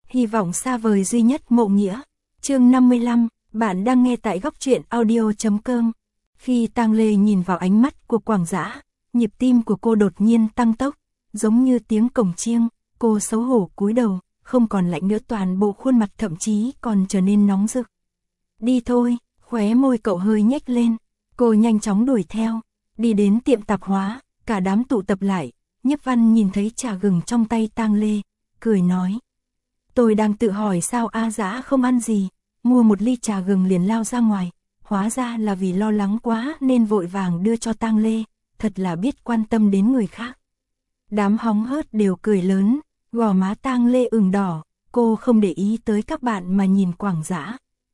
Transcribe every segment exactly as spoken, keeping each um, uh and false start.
Hy vọng xa vời duy nhất mộ nghĩa. Chương năm mươi lăm, bạn đang nghe tại góc truyện audio chấm com. Khi Tang Lê nhìn vào ánh mắt của Quảng Dã, nhịp tim của cô đột nhiên tăng tốc, giống như tiếng cổng chiêng, cô xấu hổ cúi đầu, không còn lạnh nữa, toàn bộ khuôn mặt thậm chí còn trở nên nóng rực. Đi thôi, khóe môi cậu hơi nhếch lên, cô nhanh chóng đuổi theo, đi đến tiệm tạp hóa, cả đám tụ tập lại, Nhiếp Văn nhìn thấy trà gừng trong tay Tang Lê, cười nói. Tôi đang tự hỏi sao A Dã không ăn gì, mua một ly trà gừng liền lao ra ngoài, hóa ra là vì lo lắng quá nên vội vàng đưa cho Tang Lê, thật là biết quan tâm đến người khác. Đám hóng hớt đều cười lớn, gò má Tang Lê ửng đỏ, cô không để ý tới các bạn mà nhìn Quảng Dã.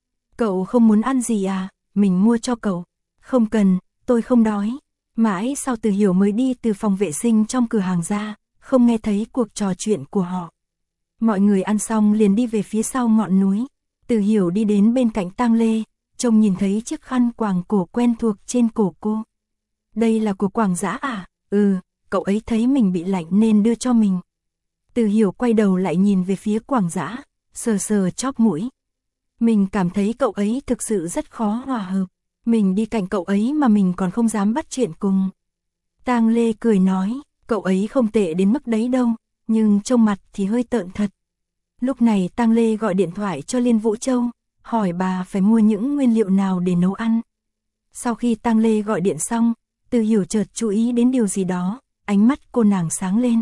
Cậu không muốn ăn gì à, mình mua cho cậu. Không cần, tôi không đói. Mãi sau Từ Hiểu mới đi từ phòng vệ sinh trong cửa hàng ra, không nghe thấy cuộc trò chuyện của họ. Mọi người ăn xong liền đi về phía sau ngọn núi. Từ Hiểu đi đến bên cạnh Tang Lê, trông nhìn thấy chiếc khăn quàng cổ quen thuộc trên cổ cô. Đây là của Quảng Dã à? Ừ, cậu ấy thấy mình bị lạnh nên đưa cho mình. Từ Hiểu quay đầu lại nhìn về phía Quảng Dã, sờ sờ chóp mũi. Mình cảm thấy cậu ấy thực sự rất khó hòa hợp. Mình đi cạnh cậu ấy mà mình còn không dám bắt chuyện cùng. Tang Lê cười nói, cậu ấy không tệ đến mức đấy đâu, nhưng trông mặt thì hơi tợn thật. Lúc này Tang Lê gọi điện thoại cho Liên Vũ Châu, hỏi bà phải mua những nguyên liệu nào để nấu ăn. Sau khi Tang Lê gọi điện xong, Từ Hiểu chợt chú ý đến điều gì đó, ánh mắt cô nàng sáng lên.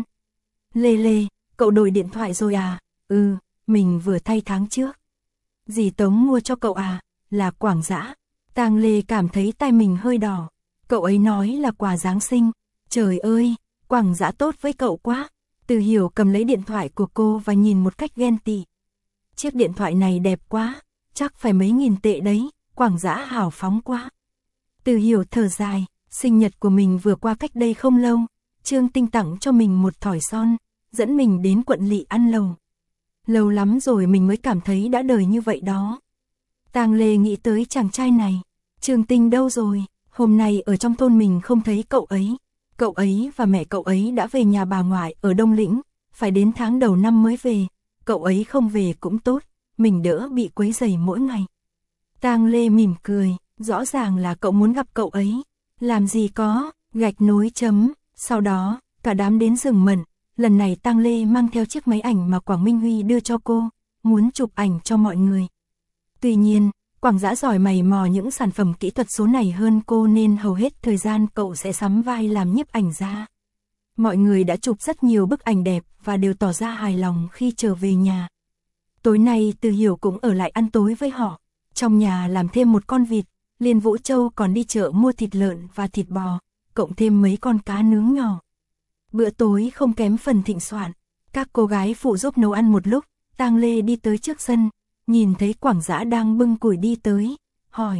Lê Lê, cậu đổi điện thoại rồi à? Ừ, mình vừa thay tháng trước. Dì Tống mua cho cậu à? Là Quảng Dã. Tang Lê cảm thấy tai mình hơi đỏ. Cậu ấy nói là quà Giáng sinh. Trời ơi, Quảng Dã tốt với cậu quá. Từ Hiểu cầm lấy điện thoại của cô và nhìn một cách ghen tị. Chiếc điện thoại này đẹp quá, chắc phải mấy nghìn tệ đấy, Quảng Dã hào phóng quá. Từ Hiểu thở dài, sinh nhật của mình vừa qua cách đây không lâu, Trương Tinh tặng cho mình một thỏi son, dẫn mình đến quận lỵ ăn lầu. Lâu lắm rồi mình mới cảm thấy đã đời như vậy đó. Tang Lê nghĩ tới chàng trai này, Trương Tinh đâu rồi, hôm nay ở trong thôn mình không thấy cậu ấy. Cậu ấy và mẹ cậu ấy đã về nhà bà ngoại ở Đông Lĩnh, phải đến tháng đầu năm mới về, cậu ấy không về cũng tốt, mình đỡ bị quấy rầy mỗi ngày. Tang Lê mỉm cười, rõ ràng là cậu muốn gặp cậu ấy, làm gì có, gạch nối chấm, sau đó, cả đám đến rừng mận, lần này Tang Lê mang theo chiếc máy ảnh mà Quảng Minh Huy đưa cho cô, muốn chụp ảnh cho mọi người. Tuy nhiên, Quảng Dã giỏi mày mò những sản phẩm kỹ thuật số này hơn cô nên hầu hết thời gian cậu sẽ sắm vai làm nhiếp ảnh gia. Mọi người đã chụp rất nhiều bức ảnh đẹp và đều tỏ ra hài lòng khi trở về nhà. Tối nay Từ Hiểu cũng ở lại ăn tối với họ. Trong nhà làm thêm một con vịt, Liên Vũ Châu còn đi chợ mua thịt lợn và thịt bò, cộng thêm mấy con cá nướng nhỏ. Bữa tối không kém phần thịnh soạn. Các cô gái phụ giúp nấu ăn một lúc, Tang Lê đi tới trước sân. Nhìn thấy Quảng Dã đang bưng củi đi tới, hỏi.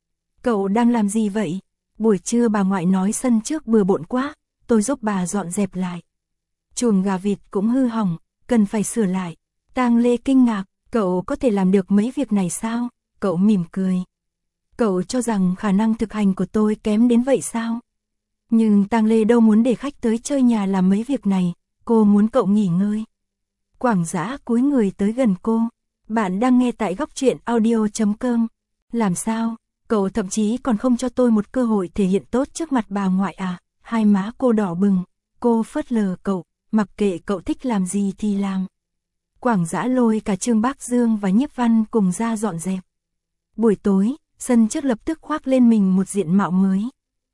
Cậu đang làm gì vậy? Buổi trưa bà ngoại nói sân trước bừa bộn quá, tôi giúp bà dọn dẹp lại. Chuồng gà vịt cũng hư hỏng, cần phải sửa lại. Tang Lê kinh ngạc, cậu có thể làm được mấy việc này sao? Cậu mỉm cười. Cậu cho rằng khả năng thực hành của tôi kém đến vậy sao? Nhưng Tang Lê đâu muốn để khách tới chơi nhà làm mấy việc này, cô muốn cậu nghỉ ngơi. Quảng Dã cúi người tới gần cô. Bạn đang nghe tại góc truyện audio chấm com. Làm sao? Cậu thậm chí còn không cho tôi một cơ hội thể hiện tốt trước mặt bà ngoại à? Hai má cô đỏ bừng, cô phớt lờ cậu, mặc kệ cậu thích làm gì thì làm. Quảng Dã lôi cả Trương Bác Dương và Nhiếp Văn cùng ra dọn dẹp. Buổi tối, sân trước lập tức khoác lên mình một diện mạo mới.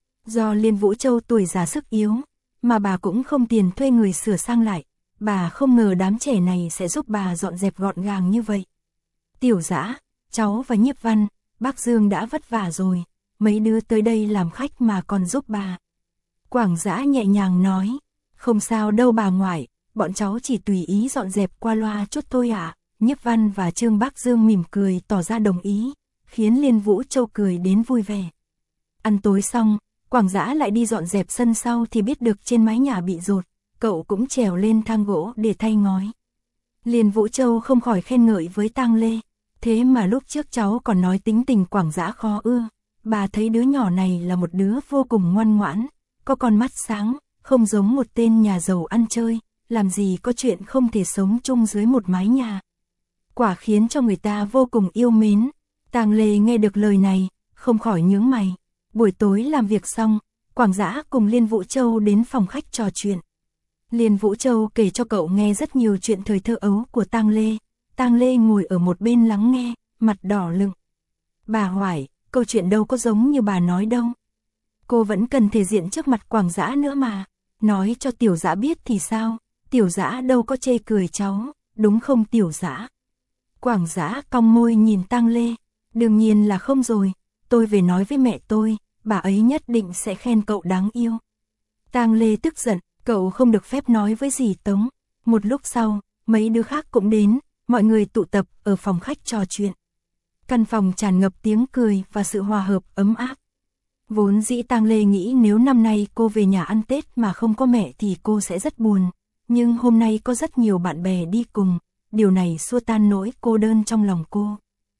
Do Liên Vũ Châu tuổi già sức yếu, mà bà cũng không tiền thuê người sửa sang lại. Bà không ngờ đám trẻ này sẽ giúp bà dọn dẹp gọn gàng như vậy. Tiểu Dã, cháu và Nhiếp Văn, bác Dương đã vất vả rồi, mấy đứa tới đây làm khách mà còn giúp bà. Quảng Dã nhẹ nhàng nói, không sao đâu bà ngoại, bọn cháu chỉ tùy ý dọn dẹp qua loa chút thôi ạ. À. Nhiếp Văn và Trương Bác Dương mỉm cười tỏ ra đồng ý, khiến Liên Vũ Châu cười đến vui vẻ. Ăn tối xong, Quảng Dã lại đi dọn dẹp sân sau thì biết được trên mái nhà bị dột. Cậu cũng trèo lên thang gỗ để thay ngói. Liên Vũ Châu không khỏi khen ngợi với Tang Lê. Thế mà lúc trước cháu còn nói tính tình Quảng Dã khó ưa. Bà thấy đứa nhỏ này là một đứa vô cùng ngoan ngoãn, có con mắt sáng, không giống một tên nhà giàu ăn chơi, làm gì có chuyện không thể sống chung dưới một mái nhà. quả khiến cho người ta vô cùng yêu mến. Tang Lê nghe được lời này, không khỏi nhướng mày. Buổi tối làm việc xong, Quảng Dã cùng Liên Vũ Châu đến phòng khách trò chuyện. Liên Vũ Châu kể cho cậu nghe rất nhiều chuyện thời thơ ấu của Tang Lê. Tang Lê ngồi ở một bên lắng nghe, mặt đỏ lựng. Bà hỏi, câu chuyện đâu có giống như bà nói đâu. Cô vẫn cần thể diện trước mặt Quảng Dã nữa mà. Nói cho Tiểu Dã biết thì sao, Tiểu Dã đâu có chê cười cháu, đúng không Tiểu Dã? Quảng Dã cong môi nhìn Tang Lê. Đương nhiên là không rồi, tôi về nói với mẹ tôi, bà ấy nhất định sẽ khen cậu đáng yêu. Tang Lê tức giận, cậu không được phép nói với dì Tống. Một lúc sau, mấy đứa khác cũng đến, mọi người tụ tập ở phòng khách trò chuyện. Căn phòng tràn ngập tiếng cười và sự hòa hợp ấm áp. Vốn dĩ Tang Lê nghĩ nếu năm nay cô về nhà ăn Tết mà không có mẹ thì cô sẽ rất buồn. Nhưng hôm nay có rất nhiều bạn bè đi cùng, điều này xua tan nỗi cô đơn trong lòng cô.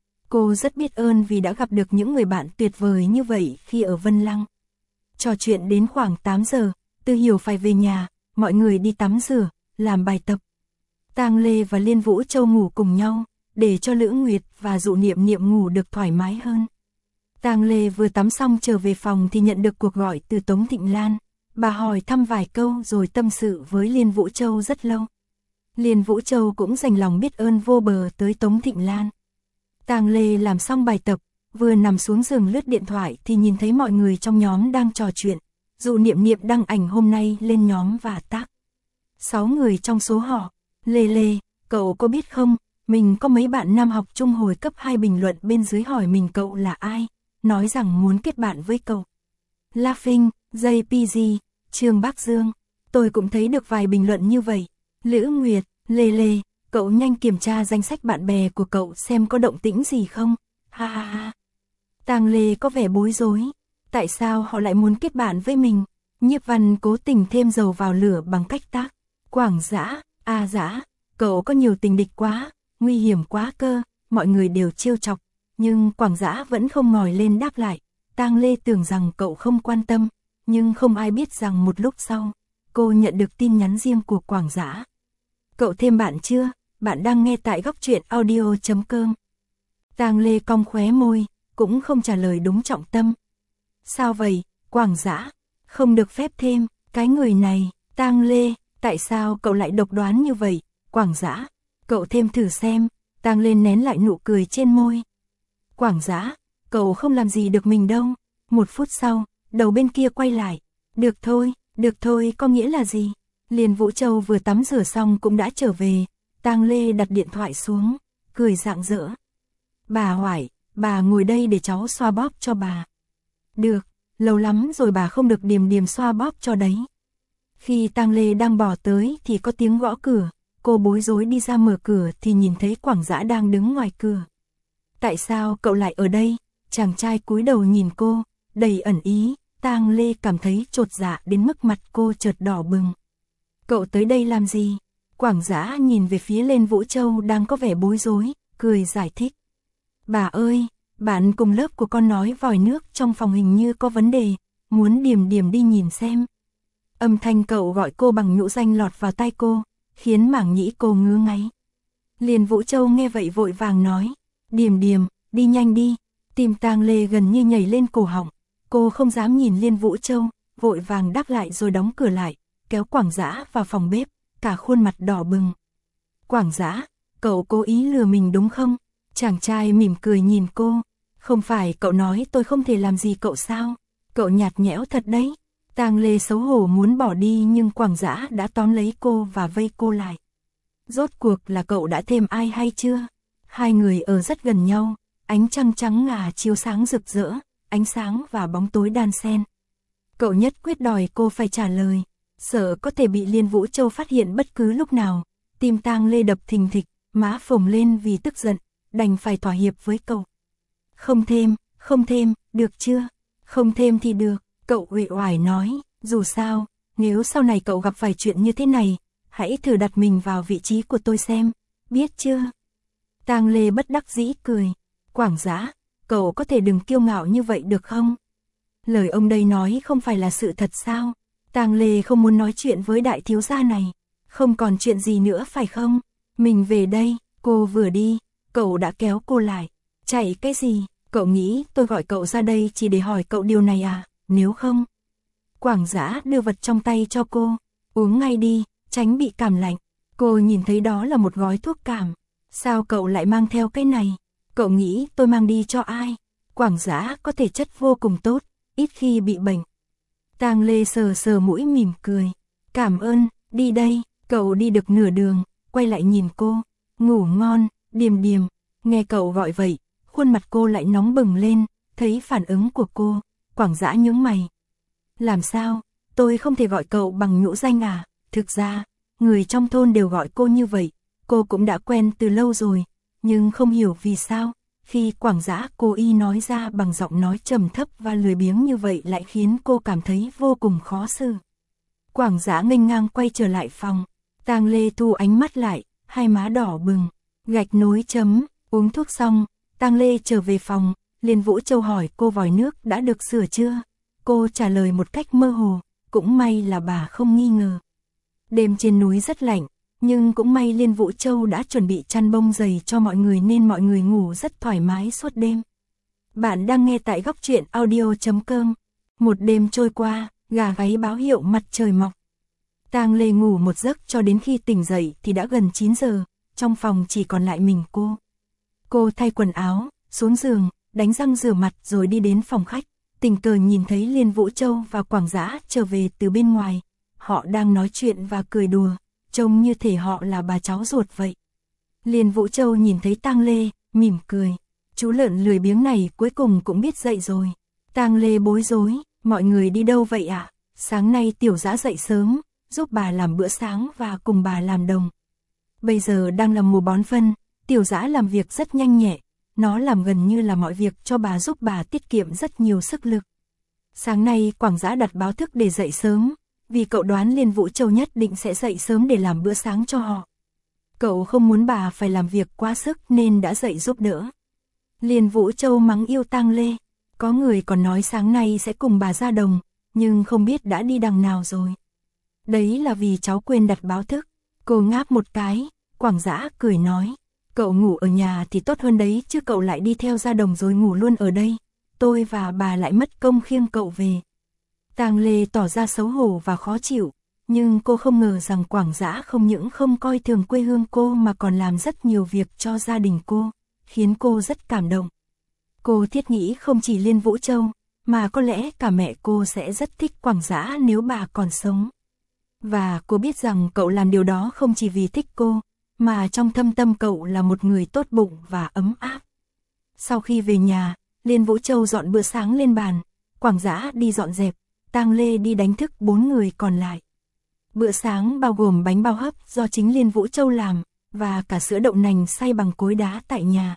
Cô rất biết ơn vì đã gặp được những người bạn tuyệt vời như vậy khi ở Vân Lăng. Trò chuyện đến khoảng tám giờ, Tư Hiểu phải về nhà, mọi người đi tắm rửa, làm bài tập. Tang Lê và Liên Vũ Châu ngủ cùng nhau, để cho Lữ Nguyệt và Dụ Niệm Niệm ngủ được thoải mái hơn. Tang Lê vừa tắm xong trở về phòng thì nhận được cuộc gọi từ Tống Thịnh Lan. Bà hỏi thăm vài câu rồi tâm sự với Liên Vũ Châu rất lâu. Liên Vũ Châu cũng dành lòng biết ơn vô bờ tới Tống Thịnh Lan. Tang Lê làm xong bài tập, vừa nằm xuống giường lướt điện thoại thì nhìn thấy mọi người trong nhóm đang trò chuyện. Dụ Niệm Niệm đăng ảnh hôm nay lên nhóm và tag. Sáu người trong số họ. Lê Lê, cậu có biết không, mình có mấy bạn nam học chung hồi cấp hai bình luận bên dưới hỏi mình cậu là ai, nói rằng muốn kết bạn với cậu. Laughing, gi pê giê, Trương Bác Dương, tôi cũng thấy được vài bình luận như vậy. Lữ Nguyệt, Lê Lê, cậu nhanh kiểm tra danh sách bạn bè của cậu xem có động tĩnh gì không. Ha ha ha. Tang Lê có vẻ bối rối. Tại sao họ lại muốn kết bạn với mình? Nhiếp Văn cố tình thêm dầu vào lửa bằng cách tác. Quảng Dã, a Dã, cậu có nhiều tình địch quá, nguy hiểm quá cơ, mọi người đều trêu chọc. Nhưng Quảng Dã vẫn không ngòi lên đáp lại. Tang Lê tưởng rằng cậu không quan tâm, nhưng không ai biết rằng một lúc sau, cô nhận được tin nhắn riêng của Quảng Dã. Cậu thêm bạn chưa? Bạn đang nghe tại góc truyện audio chấm com. Tang Lê cong khóe môi, cũng không trả lời đúng trọng tâm. Sao vậy, Quảng Dã? Không được phép thêm, cái người này, Tang Lê, tại sao cậu lại độc đoán như vậy, Quảng Dã? Cậu thêm thử xem. Tang Lê nén lại nụ cười trên môi. Quảng Dã, cậu không làm gì được mình đâu. Một phút sau, đầu bên kia quay lại. Được thôi, được thôi có nghĩa là gì? Liên Vũ Châu vừa tắm rửa xong cũng đã trở về. Tang Lê đặt điện thoại xuống, cười rạng rỡ. Bà hỏi, bà ngồi đây để cháu xoa bóp cho bà. Được, lâu lắm rồi bà không được Điềm Điềm xoa bóp cho đấy. Khi Tang Lê đang bỏ tới thì có tiếng gõ cửa. Cô bối rối đi ra mở cửa thì nhìn thấy Quảng Dã đang đứng ngoài cửa. Tại sao cậu lại ở đây? Chàng trai cúi đầu nhìn cô, đầy ẩn ý. Tang Lê cảm thấy chột dạ đến mức mặt cô chợt đỏ bừng. Cậu tới đây làm gì? Quảng Dã nhìn về phía Liên Vũ Châu đang có vẻ bối rối, cười giải thích. Bà ơi, bạn cùng lớp của con nói vòi nước trong phòng hình như có vấn đề, muốn Điềm Điềm đi nhìn xem. Âm thanh cậu gọi cô bằng nhũ danh lọt vào tai cô, khiến mảng nhĩ cô ngứa ngáy. Liên Vũ Châu nghe vậy vội vàng nói, Điềm Điềm, đi nhanh đi. Tim Tang Lê gần như nhảy lên cổ họng, cô không dám nhìn Liên Vũ Châu, vội vàng đáp lại rồi đóng cửa lại, kéo Quảng Dã vào phòng bếp, cả khuôn mặt đỏ bừng. Quảng Dã, cậu cố ý lừa mình đúng không? Chàng trai mỉm cười nhìn cô, không phải cậu nói tôi không thể làm gì cậu sao? Cậu nhạt nhẽo thật đấy. Tang Lê xấu hổ muốn bỏ đi nhưng Quảng Dã đã tóm lấy cô và vây cô lại. Rốt cuộc là cậu đã thêm ai hay chưa? Hai người ở rất gần nhau, ánh trăng trắng ngà chiếu sáng rực rỡ, ánh sáng và bóng tối đan xen. Cậu nhất quyết đòi cô phải trả lời, sợ có thể bị Liên Vũ Châu phát hiện bất cứ lúc nào. Tim Tang Lê đập thình thịch, má phồng lên vì tức giận, đành phải thỏa hiệp với cậu. Không thêm, không thêm, được chưa? Không thêm thì được, cậu uể oải nói, dù sao, nếu sau này cậu gặp phải chuyện như thế này, hãy thử đặt mình vào vị trí của tôi xem, biết chưa? Tang Lê bất đắc dĩ cười, Quảng Dã, cậu có thể đừng kiêu ngạo như vậy được không? Lời ông đây nói không phải là sự thật sao? Tang Lê không muốn nói chuyện với đại thiếu gia này, không còn chuyện gì nữa phải không? Mình về đây. Cô vừa đi, cậu đã kéo cô lại. Chạy cái gì, cậu nghĩ tôi gọi cậu ra đây chỉ để hỏi cậu điều này à, nếu không. Quảng Dã đưa vật trong tay cho cô, uống ngay đi, tránh bị cảm lạnh. Cô nhìn thấy đó là một gói thuốc cảm. Sao cậu lại mang theo cái này? Cậu nghĩ tôi mang đi cho ai? Quảng Dã có thể chất vô cùng tốt, ít khi bị bệnh. Tang Lê sờ sờ mũi mỉm cười. Cảm ơn, đi đây. Cậu đi được nửa đường, quay lại nhìn cô. Ngủ ngon, Điềm Điềm. Nghe cậu gọi vậy, khuôn mặt cô lại nóng bừng lên, thấy phản ứng của cô, Quảng Dã nhướng mày. Làm sao, tôi không thể gọi cậu bằng nhũ danh à? Thực ra, người trong thôn đều gọi cô như vậy, cô cũng đã quen từ lâu rồi, nhưng không hiểu vì sao, khi Quảng Dã cố ý nói ra bằng giọng nói trầm thấp và lười biếng như vậy lại khiến cô cảm thấy vô cùng khó xử. Quảng Dã nghênh ngang quay trở lại phòng, Tang Lê thu ánh mắt lại, hai má đỏ bừng, gạch nối chấm, uống thuốc xong, Tang Lê trở về phòng, Liên Vũ Châu hỏi cô vòi nước đã được sửa chưa? Cô trả lời một cách mơ hồ, cũng may là bà không nghi ngờ. Đêm trên núi rất lạnh, nhưng cũng may Liên Vũ Châu đã chuẩn bị chăn bông dày cho mọi người nên mọi người ngủ rất thoải mái suốt đêm. Bạn đang nghe tại góc truyện audio chấm com. Một đêm trôi qua, gà gáy báo hiệu mặt trời mọc. Tang Lê ngủ một giấc cho đến khi tỉnh dậy thì đã gần chín giờ, trong phòng chỉ còn lại mình cô. Cô thay quần áo, xuống giường, đánh răng rửa mặt rồi đi đến phòng khách, tình cờ nhìn thấy Liên Vũ Châu và Quảng Dã trở về từ bên ngoài. Họ đang nói chuyện và cười đùa, trông như thể họ là bà cháu ruột vậy. Liên Vũ Châu nhìn thấy Tang Lê, mỉm cười. Chú lợn lười biếng này cuối cùng cũng biết dậy rồi. Tang Lê bối rối, mọi người đi đâu vậy ạ? À? Sáng nay Tiểu Dã dậy sớm, giúp bà làm bữa sáng và cùng bà làm đồng. Bây giờ đang là mùa bón phân, Tiểu Dã làm việc rất nhanh nhẹ, nó làm gần như là mọi việc cho bà giúp bà tiết kiệm rất nhiều sức lực. Sáng nay Quảng Dã đặt báo thức để dậy sớm, vì cậu đoán Liên Vũ Châu nhất định sẽ dậy sớm để làm bữa sáng cho họ. Cậu không muốn bà phải làm việc quá sức nên đã dậy giúp đỡ. Liên Vũ Châu mắng yêu Tang Lê, có người còn nói sáng nay sẽ cùng bà ra đồng, nhưng không biết đã đi đằng nào rồi. Đấy là vì cháu quên đặt báo thức. Cô ngáp một cái, Quảng Dã cười nói, cậu ngủ ở nhà thì tốt hơn đấy chứ cậu lại đi theo ra đồng rồi ngủ luôn ở đây. Tôi và bà lại mất công khiêng cậu về. Tang Lê tỏ ra xấu hổ và khó chịu, nhưng cô không ngờ rằng Quảng Dã không những không coi thường quê hương cô mà còn làm rất nhiều việc cho gia đình cô, khiến cô rất cảm động. Cô thiết nghĩ không chỉ Liên Vũ Châu, mà có lẽ cả mẹ cô sẽ rất thích Quảng Dã nếu bà còn sống. Và cô biết rằng cậu làm điều đó không chỉ vì thích cô, mà trong thâm tâm cậu là một người tốt bụng và ấm áp. Sau khi về nhà, Liên Vũ Châu dọn bữa sáng lên bàn, Quảng Dã đi dọn dẹp, Tang Lê đi đánh thức bốn người còn lại. Bữa sáng bao gồm bánh bao hấp do chính Liên Vũ Châu làm, và cả sữa đậu nành xay bằng cối đá tại nhà.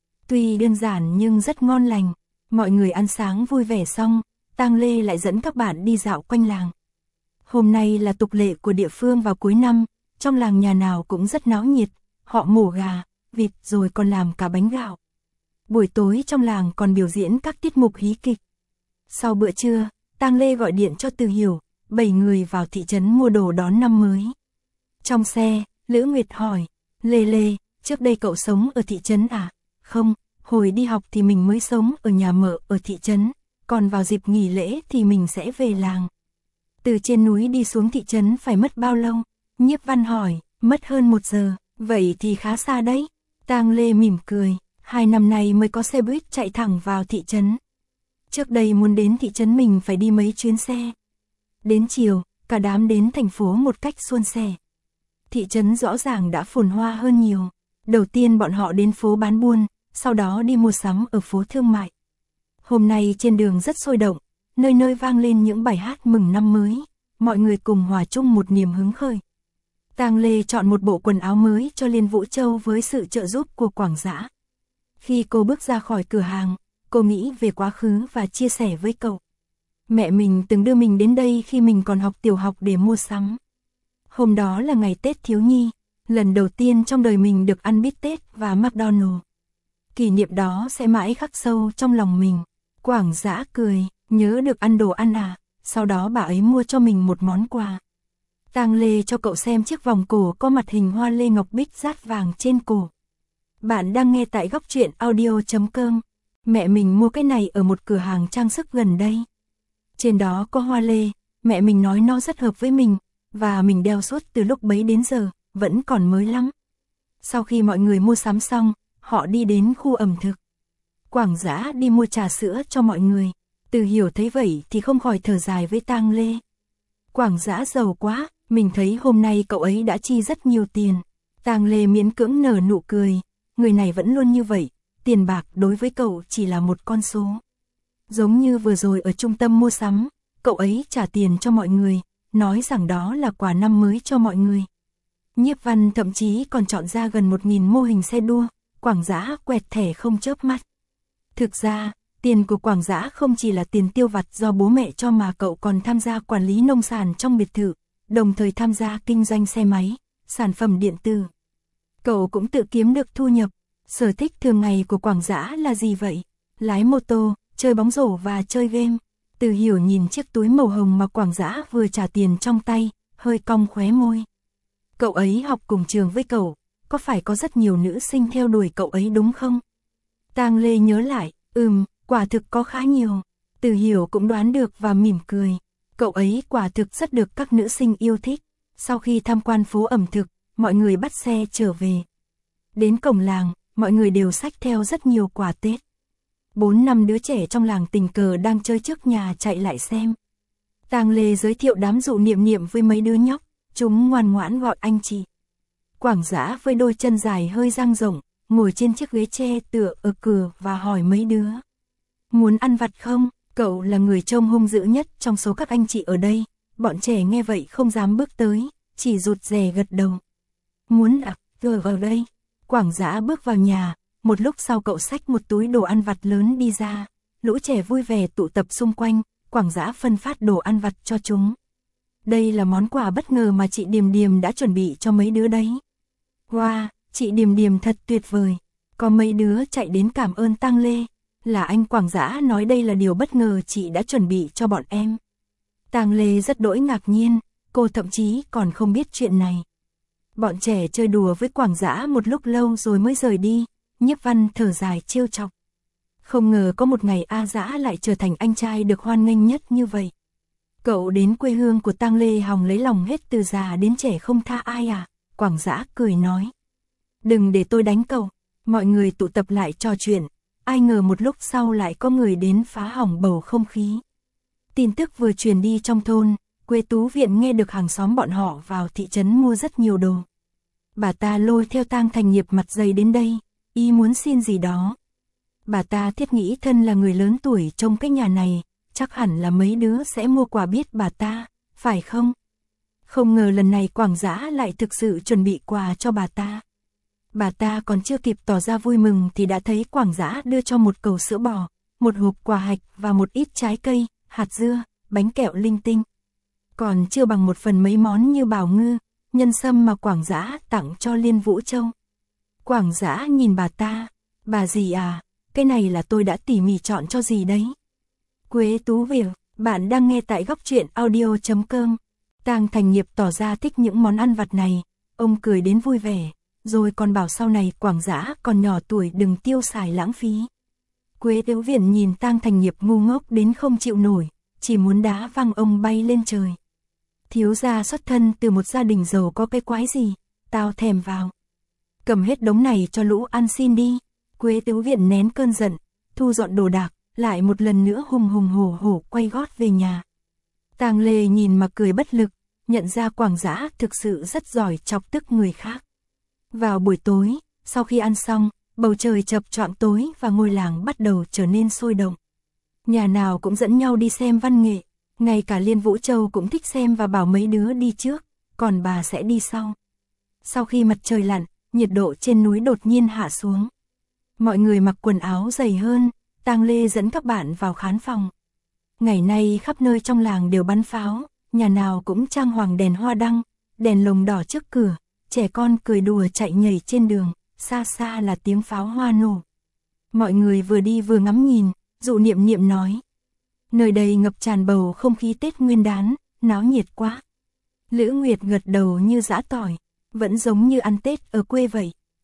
Tuy đơn giản nhưng rất ngon lành, mọi người ăn sáng vui vẻ xong, Tang Lê lại dẫn các bạn đi dạo quanh làng. Hôm nay là tục lệ của địa phương vào cuối năm, trong làng nhà nào cũng rất náo nhiệt, họ mổ gà, vịt rồi còn làm cả bánh gạo. Buổi tối trong làng còn biểu diễn các tiết mục hí kịch. Sau bữa trưa, Tang Lê gọi điện cho Từ Hiểu, bảy người vào thị trấn mua đồ đón năm mới. Trong xe, Lữ Nguyệt hỏi, Lê Lê, trước đây cậu sống ở thị trấn à? Không, hồi đi học thì mình mới sống ở nhà mợ ở thị trấn, còn vào dịp nghỉ lễ thì mình sẽ về làng. Từ trên núi đi xuống thị trấn phải mất bao lâu? Nhiếp Văn hỏi, mất hơn một giờ, vậy thì khá xa đấy. Tang Lê mỉm cười, hai năm nay mới có xe buýt chạy thẳng vào thị trấn. Trước đây muốn đến thị trấn mình phải đi mấy chuyến xe. Đến chiều, cả đám đến thành phố một cách suôn sẻ. Thị trấn rõ ràng đã phồn hoa hơn nhiều. Đầu tiên bọn họ đến phố bán buôn, sau đó đi mua sắm ở phố thương mại. Hôm nay trên đường rất sôi động, nơi nơi vang lên những bài hát mừng năm mới, mọi người cùng hòa chung một niềm hứng khởi. Tang Lê chọn một bộ quần áo mới cho Liên Vũ Châu với sự trợ giúp của Quảng Dã. Khi cô bước ra khỏi cửa hàng, cô nghĩ về quá khứ và chia sẻ với cậu. Mẹ mình từng đưa mình đến đây khi mình còn học tiểu học để mua sắm. Hôm đó là ngày Tết thiếu nhi, lần đầu tiên trong đời mình được ăn bít tết và McDonald's. Kỷ niệm đó sẽ mãi khắc sâu trong lòng mình. Quảng Dã cười, nhớ được ăn đồ ăn à, sau đó bà ấy mua cho mình một món quà. Tang Lê cho cậu xem chiếc vòng cổ có mặt hình hoa lê ngọc bích dát vàng trên cổ. Bạn đang nghe tại góc truyện audio chấm com. Mẹ mình mua cái này ở một cửa hàng trang sức gần đây. Trên đó có hoa lê, mẹ mình nói nó rất hợp với mình, và mình đeo suốt từ lúc bấy đến giờ, vẫn còn mới lắm. Sau khi mọi người mua sắm xong, họ đi đến khu ẩm thực. Quảng Dã đi mua trà sữa cho mọi người. Từ Hiểu thấy vậy thì không khỏi thở dài với Tang Lê. Quảng Dã giàu quá, mình thấy hôm nay cậu ấy đã chi rất nhiều tiền. Tang Lê miễn cưỡng nở nụ cười, người này vẫn luôn như vậy, tiền bạc đối với cậu chỉ là một con số. Giống như vừa rồi ở trung tâm mua sắm, cậu ấy trả tiền cho mọi người, nói rằng đó là quà năm mới cho mọi người. Nhiếp Văn thậm chí còn chọn ra gần một nghìn mô hình xe đua, Quảng Dã quẹt thẻ không chớp mắt. Thực ra, tiền của Quảng Dã không chỉ là tiền tiêu vặt do bố mẹ cho mà cậu còn tham gia quản lý nông sản trong biệt thự, đồng thời tham gia kinh doanh xe máy, sản phẩm điện tử. Cậu cũng tự kiếm được thu nhập. Sở thích thường ngày của Quảng Dã là gì vậy? Lái mô tô, chơi bóng rổ và chơi game. Từ Hiểu nhìn chiếc túi màu hồng mà Quảng Dã vừa trả tiền trong tay, hơi cong khóe môi. Cậu ấy học cùng trường với cậu, có phải có rất nhiều nữ sinh theo đuổi cậu ấy đúng không? Tang Lê nhớ lại, ừm, quả thực có khá nhiều. Từ Hiểu cũng đoán được và mỉm cười. Cậu ấy quả thực rất được các nữ sinh yêu thích. Sau khi tham quan phố ẩm thực, mọi người bắt xe trở về. Đến cổng làng, mọi người đều xách theo rất nhiều quà Tết. Bốn năm đứa trẻ trong làng tình cờ đang chơi trước nhà chạy lại xem. Tang Lê giới thiệu đám Dụ Niệm Niệm với mấy đứa nhóc, chúng ngoan ngoãn gọi anh chị. Quảng Dã với đôi chân dài hơi dang rộng, ngồi trên chiếc ghế tre tựa ở cửa và hỏi mấy đứa. Muốn ăn vặt không? Cậu là người trông hung dữ nhất trong số các anh chị ở đây. Bọn trẻ nghe vậy không dám bước tới, chỉ rụt rè gật đầu. Muốn à, vừa vào đây. Quảng Dã bước vào nhà, một lúc sau cậu xách một túi đồ ăn vặt lớn đi ra. Lũ trẻ vui vẻ tụ tập xung quanh, Quảng Dã phân phát đồ ăn vặt cho chúng. Đây là món quà bất ngờ mà chị Điềm Điềm đã chuẩn bị cho mấy đứa đấy. Wow, chị Điềm Điềm thật tuyệt vời. Có mấy đứa chạy đến cảm ơn Tang Lê. Là anh Quảng Dã nói đây là điều bất ngờ chị đã chuẩn bị cho bọn em. Tang Lê rất đỗi ngạc nhiên, cô thậm chí còn không biết chuyện này. Bọn trẻ chơi đùa với Quảng Dã một lúc lâu rồi mới rời đi, Nhiếp Văn thở dài trêu chọc. Không ngờ có một ngày A Dã lại trở thành anh trai được hoan nghênh nhất như vậy. Cậu đến quê hương của Tang Lê Hòng lấy lòng hết từ già đến trẻ không tha ai à? Quảng Dã cười nói. Đừng để tôi đánh cậu. Mọi người tụ tập lại trò chuyện, ai ngờ một lúc sau lại có người đến phá hỏng bầu không khí. Tin tức vừa truyền đi trong thôn, Quế Tú Viện nghe được hàng xóm bọn họ vào thị trấn mua rất nhiều đồ. Bà ta lôi theo Tang Thành Nghiệp mặt dày đến đây, y muốn xin gì đó. Bà ta thiết nghĩ thân là người lớn tuổi trong cái nhà này, chắc hẳn là mấy đứa sẽ mua quà biết bà ta, phải không? Không ngờ lần này Quảng Dã lại thực sự chuẩn bị quà cho bà ta. Bà ta còn chưa kịp tỏ ra vui mừng thì đã thấy Quảng Dã đưa cho một cầu sữa bò, một hộp quà hạch và một ít trái cây, hạt dưa, bánh kẹo linh tinh. Còn chưa bằng một phần mấy món như bào ngư, nhân sâm mà Quảng Dã tặng cho Liên Vũ Châu. Quảng Dã nhìn bà ta, bà dì à, cái này là tôi đã tỉ mỉ chọn cho dì đấy. Quế Tú Viện, bạn đang nghe tại góc truyện audio chấm com. Tang Thành Nghiệp tỏ ra thích những món ăn vặt này, ông cười đến vui vẻ, rồi còn bảo sau này Quảng Dã còn nhỏ tuổi đừng tiêu xài lãng phí. Quế Tú Viện nhìn Tang Thành Nghiệp ngu ngốc đến không chịu nổi, chỉ muốn đá văng ông bay lên trời. Thiếu gia xuất thân từ một gia đình giàu có cái quái gì, tao thèm vào. Cầm hết đống này cho lũ ăn xin đi. Quế Tú Viện nén cơn giận, thu dọn đồ đạc, lại một lần nữa hùng hùng hổ hổ quay gót về nhà. Tang Lê nhìn mà cười bất lực, nhận ra Quảng Dã thực sự rất giỏi chọc tức người khác. Vào buổi tối, sau khi ăn xong, bầu trời chập choạng tối và ngôi làng bắt đầu trở nên sôi động. Nhà nào cũng dẫn nhau đi xem văn nghệ, ngay cả Liên Vũ Châu cũng thích xem và bảo mấy đứa đi trước, còn bà sẽ đi sau. Sau khi mặt trời lặn, nhiệt độ trên núi đột nhiên hạ xuống. Mọi người mặc quần áo dày hơn, Tang Lê dẫn các bạn vào khán phòng. Ngày nay khắp nơi trong làng đều bắn pháo, nhà nào cũng trang hoàng đèn hoa đăng, đèn lồng đỏ trước cửa, trẻ con cười đùa chạy nhảy trên đường, xa xa là tiếng pháo hoa nổ. Mọi người vừa đi vừa ngắm nhìn, Dụ Niệm Niệm nói. Nơi đây ngập tràn bầu không khí Tết Nguyên đán, náo nhiệt quá. Lữ Nguyệt gật đầu như giã tỏi, vẫn giống như ăn Tết ở quê vậy.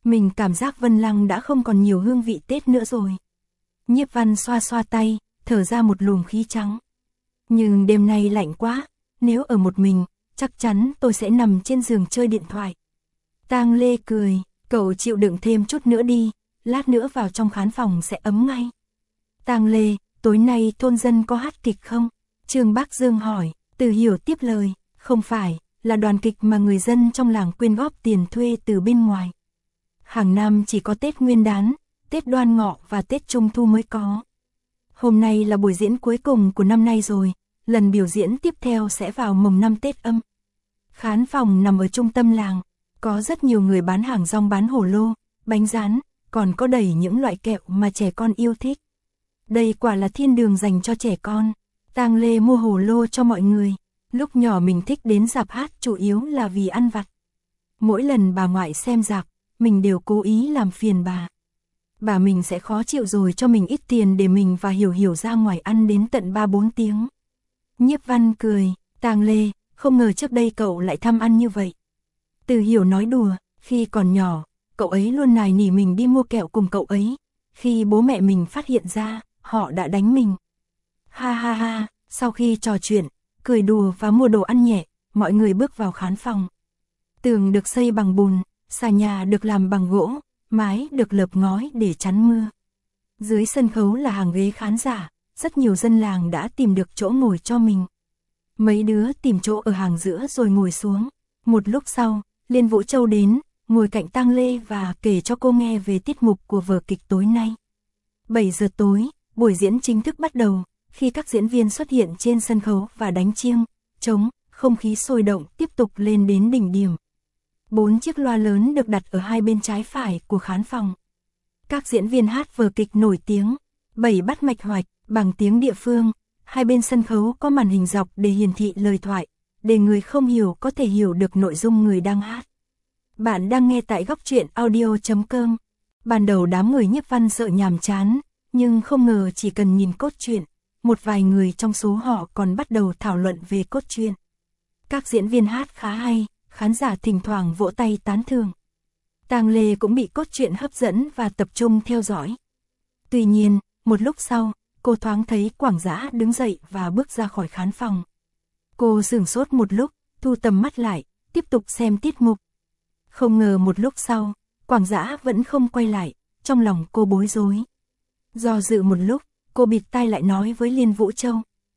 Mình cảm giác Vân Lăng đã không còn nhiều hương vị Tết nữa rồi. Nhiếp Văn xoa xoa tay, thở ra một luồng khí trắng. Nhưng đêm nay lạnh quá, nếu ở một mình, chắc chắn tôi sẽ nằm trên giường chơi điện thoại. Tang Lê cười, cậu chịu đựng thêm chút nữa đi, lát nữa vào trong khán phòng sẽ ấm ngay. Tang Lê, tối nay thôn dân có hát kịch không? Trương Bác Dương hỏi. Từ Hiểu tiếp lời, không phải, là đoàn kịch mà người dân trong làng quyên góp tiền thuê từ bên ngoài. Hàng năm chỉ có Tết Nguyên đán, Tết Đoan Ngọ và Tết Trung Thu mới có. Hôm nay là buổi diễn cuối cùng của năm nay rồi, lần biểu diễn tiếp theo sẽ vào mồng năm Tết Âm. Khán phòng nằm ở trung tâm làng, có rất nhiều người bán hàng rong, bán hổ lô, bánh rán, còn có đầy những loại kẹo mà trẻ con yêu thích. Đây quả là thiên đường dành cho trẻ con. Tang Lê mua hổ lô cho mọi người. Lúc nhỏ mình thích đến rạp hát chủ yếu là vì ăn vặt. Mỗi lần bà ngoại xem rạp, mình đều cố ý làm phiền bà. Bà mình sẽ khó chịu rồi cho mình ít tiền để mình và Hiểu Hiểu ra ngoài ăn đến tận ba bốn tiếng. Nhiếp Văn cười, Tang Lê, không ngờ trước đây cậu lại tham ăn như vậy. Từ Hiểu nói đùa, khi còn nhỏ, cậu ấy luôn nài nỉ mình đi mua kẹo cùng cậu ấy. Khi bố mẹ mình phát hiện ra, họ đã đánh mình. Ha ha ha, sau khi trò chuyện, cười đùa và mua đồ ăn nhẹ, mọi người bước vào khán phòng. Tường được xây bằng bùn, xà nhà được làm bằng gỗ, mái được lợp ngói để chắn mưa. Dưới sân khấu là hàng ghế khán giả, rất nhiều dân làng đã tìm được chỗ ngồi cho mình. Mấy đứa tìm chỗ ở hàng giữa rồi ngồi xuống. Một lúc sau, Liên Vũ Châu đến, ngồi cạnh Tang Lê và kể cho cô nghe về tiết mục của vở kịch tối nay. bảy giờ tối, buổi diễn chính thức bắt đầu, khi các diễn viên xuất hiện trên sân khấu và đánh chiêng, trống, không khí sôi động tiếp tục lên đến đỉnh điểm. Bốn chiếc loa lớn được đặt ở hai bên trái phải của khán phòng. Các diễn viên hát vở kịch nổi tiếng, bảy bắt mạch hoạch, bằng tiếng địa phương, hai bên sân khấu có màn hình dọc để hiển thị lời thoại, để người không hiểu có thể hiểu được nội dung người đang hát. Bạn đang nghe tại góc truyện audio chấm com. Ban đầu đám người Nhiếp Văn sợ nhàm chán, nhưng không ngờ chỉ cần nhìn cốt truyện, một vài người trong số họ còn bắt đầu thảo luận về cốt truyện. Các diễn viên hát khá hay, khán giả thỉnh thoảng vỗ tay tán thưởng. Tang Lê cũng bị cốt truyện hấp dẫn và tập trung theo dõi. Tuy nhiên, một lúc sau, cô thoáng thấy Quảng Dã đứng dậy và bước ra khỏi khán phòng. Cô sửng sốt một lúc, thu tầm mắt lại, tiếp tục xem tiết mục. Không ngờ một lúc sau, Quảng Dã vẫn không quay lại, trong lòng cô bối rối. Do dự một lúc, cô bịt tai lại nói với Liên Vũ Châu.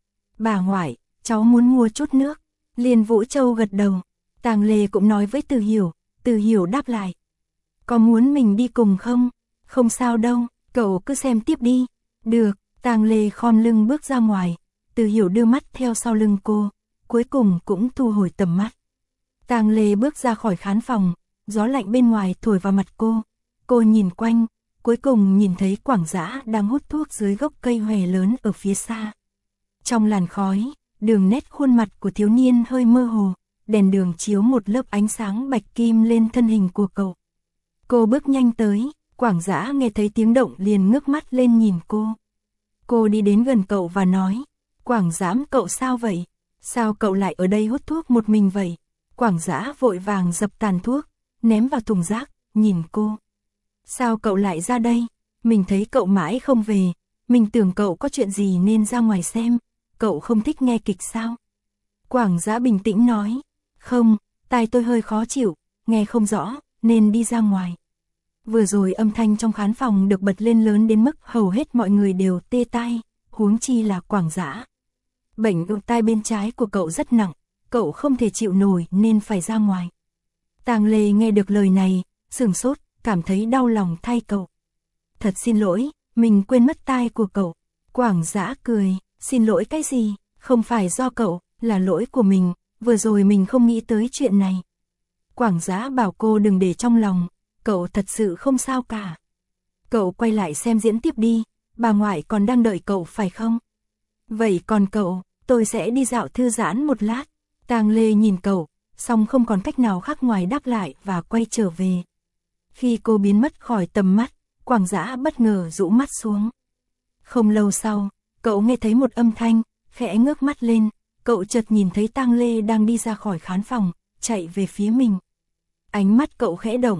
Bà ngoại, cháu muốn mua chút nước. Liên Vũ Châu gật đầu. Tang Lê cũng nói với Từ Hiểu, Từ Hiểu đáp lại. Có muốn mình đi cùng không? Không sao đâu, cậu cứ xem tiếp đi. Được, Tang Lê khom lưng bước ra ngoài. Từ Hiểu đưa mắt theo sau lưng cô, cuối cùng cũng thu hồi tầm mắt. Tang Lê bước ra khỏi khán phòng, gió lạnh bên ngoài thổi vào mặt cô. Cô nhìn quanh, cuối cùng nhìn thấy Quảng Dã đang hút thuốc dưới gốc cây hòe lớn ở phía xa. Trong làn khói, đường nét khuôn mặt của thiếu niên hơi mơ hồ, đèn đường chiếu một lớp ánh sáng bạch kim lên thân hình của cậu. Cô bước nhanh tới, Quảng Dã nghe thấy tiếng động liền ngước mắt lên nhìn cô. Cô đi đến gần cậu và nói, Quảng Dã, cậu sao vậy? Sao cậu lại ở đây hút thuốc một mình vậy? Quảng Dã vội vàng dập tàn thuốc, ném vào thùng rác, nhìn cô. Sao cậu lại ra đây? Mình thấy cậu mãi không về, mình tưởng cậu có chuyện gì nên ra ngoài xem, cậu không thích nghe kịch sao? Quảng Dã bình tĩnh nói, không, tai tôi hơi khó chịu, nghe không rõ, nên đi ra ngoài. Vừa rồi âm thanh trong khán phòng được bật lên lớn đến mức hầu hết mọi người đều tê tai, huống chi là Quảng Dã. Bệnh ù tai bên trái của cậu rất nặng, cậu không thể chịu nổi nên phải ra ngoài. Tang Lê nghe được lời này, sửng sốt, cảm thấy đau lòng thay cậu. Thật xin lỗi, mình quên mất tai của cậu. Quảng Dã cười, xin lỗi cái gì, không phải do cậu, là lỗi của mình, vừa rồi mình không nghĩ tới chuyện này. Quảng Dã bảo cô đừng để trong lòng, cậu thật sự không sao cả. Cậu quay lại xem diễn tiếp đi, bà ngoại còn đang đợi cậu phải không? Vậy còn cậu, tôi sẽ đi dạo thư giãn một lát. Tang Lê nhìn cậu, xong không còn cách nào khác ngoài đáp lại và quay trở về. Khi cô biến mất khỏi tầm mắt, Quảng Dã bất ngờ rũ mắt xuống. Không lâu sau, cậu nghe thấy một âm thanh, khẽ ngước mắt lên, cậu chợt nhìn thấy Tang Lê đang đi ra khỏi khán phòng, chạy về phía mình. Ánh mắt cậu khẽ động,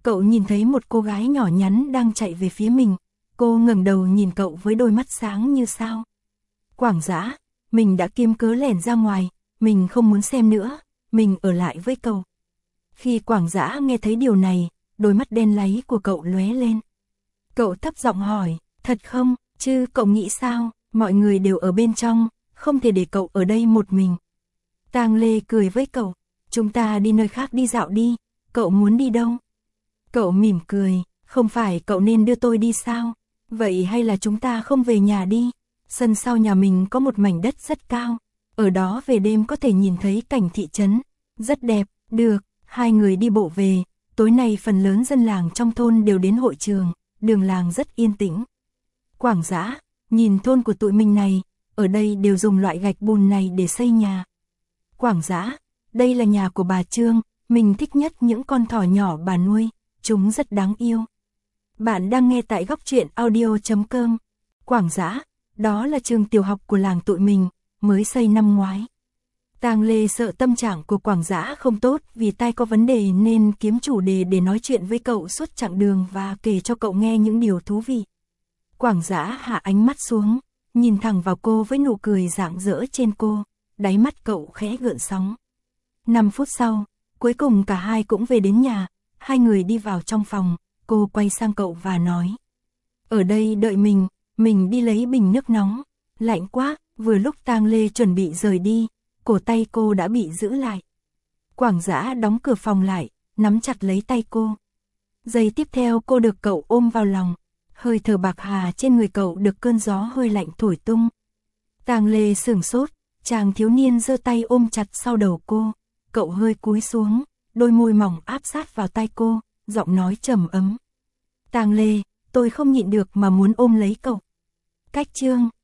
Cậu nhìn thấy một cô gái nhỏ nhắn đang chạy về phía mình. Cô ngẩng đầu nhìn cậu với đôi mắt sáng như sao. Quảng Dã, mình đã kiếm cớ lẻn ra ngoài, mình không muốn xem nữa, mình ở lại với cậu. Khi Quảng Dã nghe thấy điều này, đôi mắt đen láy của cậu lóe lên. Cậu thấp giọng hỏi, thật không, chứ cậu nghĩ sao, mọi người đều ở bên trong, không thể để cậu ở đây một mình. Tang Lê cười với cậu, chúng ta đi nơi khác đi dạo đi, cậu muốn đi đâu? Cậu mỉm cười, không phải cậu nên đưa tôi đi sao? Vậy hay là chúng ta không về nhà đi? Sân sau nhà mình có một mảnh đất rất cao, ở đó về đêm có thể nhìn thấy cảnh thị trấn, rất đẹp. Được, hai người đi bộ về, tối nay phần lớn dân làng trong thôn đều đến hội trường, đường làng rất yên tĩnh. Quảng Dã, nhìn thôn của tụi mình này, ở đây đều dùng loại gạch bùn này để xây nhà. Quảng Dã, đây là nhà của bà Trương, mình thích nhất những con thỏ nhỏ bà nuôi, chúng rất đáng yêu. Bạn đang nghe tại góc truyện audio chấm com. Quảng Dã, đó là trường tiểu học của làng tụi mình, mới xây năm ngoái. Tang Lê sợ tâm trạng của Quảng Dã không tốt vì tai có vấn đề nên kiếm chủ đề để nói chuyện với cậu suốt chặng đường và kể cho cậu nghe những điều thú vị. Quảng Dã hạ ánh mắt xuống, nhìn thẳng vào cô với nụ cười rạng rỡ trên cô, đáy mắt cậu khẽ gợn sóng. Năm phút sau, cuối cùng cả hai cũng về đến nhà, hai người đi vào trong phòng, cô quay sang cậu và nói. Ở đây đợi mình, mình đi lấy bình nước nóng, lạnh quá, vừa lúc Tang Lê chuẩn bị rời đi, cổ tay cô đã bị giữ lại. Quảng Dã đóng cửa phòng lại, nắm chặt lấy tay cô. Giây tiếp theo cô được cậu ôm vào lòng, hơi thở bạc hà trên người cậu được cơn gió hơi lạnh thổi tung. Tang Lê sửng sốt, chàng thiếu niên giơ tay ôm chặt sau đầu cô, cậu hơi cúi xuống, đôi môi mỏng áp sát vào tai cô, giọng nói trầm ấm. Tang Lê, tôi không nhịn được mà muốn ôm lấy cậu. Cách chương